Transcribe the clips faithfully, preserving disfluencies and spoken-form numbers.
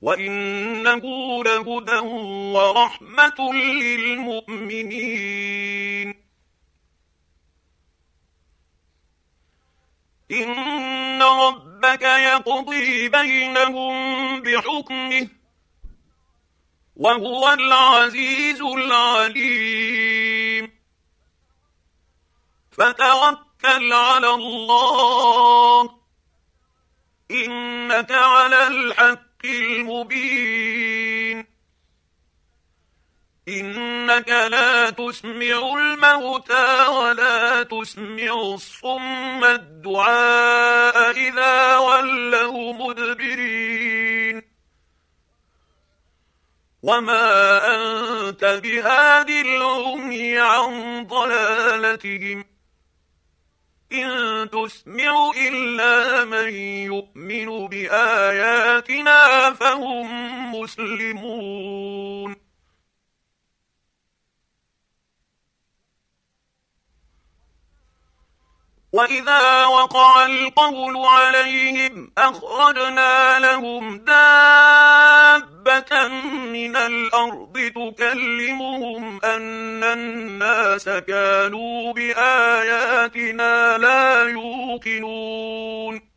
وإنه لهدى ورحمة للمؤمنين. إن ربك يقضي بينهم بحكمه وهو العزيز العليم. فتوكل على الله إنك على الحق المبين. إنك لا تسمع الموتى ولا تسمع الصم الدعاء إذا ولوا مدبرين. وما أنت بهاد العمي عن ضلالتهم إن تسمع إلا من يؤمن بآياتنا فهم مسلمون. وإذا وقع القول عليهم أخرجنا لهم دابة من الأرض تكلمهم أن الناس كانوا بآياتنا لا يوقنون.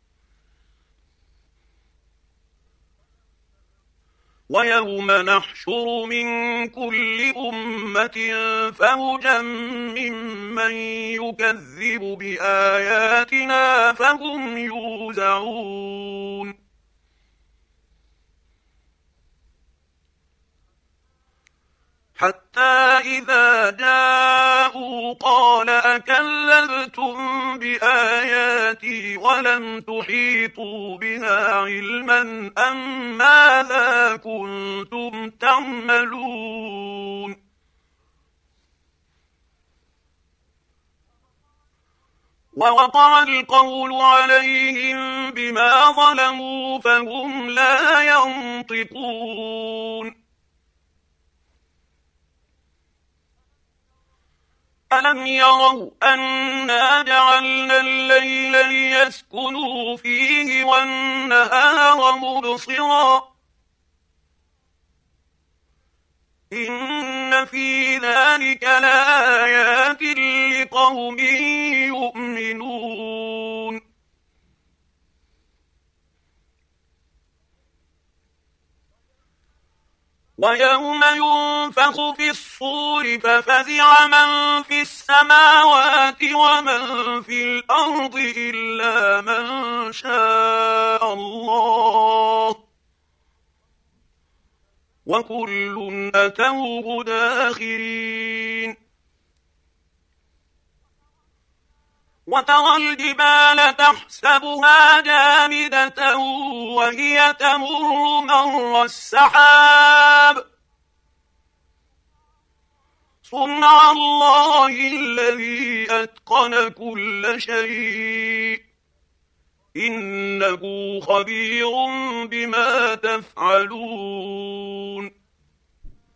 ويوم نحشر من كل أمة فوجا ممن يكذب بآياتنا فهم يوزعون. حتى إذا جاءوا قال أكذبتم بآياتي ولم تحيطوا بها علما أم ماذا كنتم تعملون. ووقع القول عليهم بما ظلموا فهم لا ينطقون. ألم يروا أنا جعلنا الليل ليسكنوا فيه والنهار مبصرا إن في ذلك لآيات لقوم يؤمنون. ويوم ينفخ في الصور ففزع من في السماوات ومن في الأرض إلا من شاء الله وكل أتوه داخرين. وترى الجبال تحسبها جامدة وهي تمر مر السحاب صنع الله الذي أتقن كل شيء إنه خبير بما تفعلون.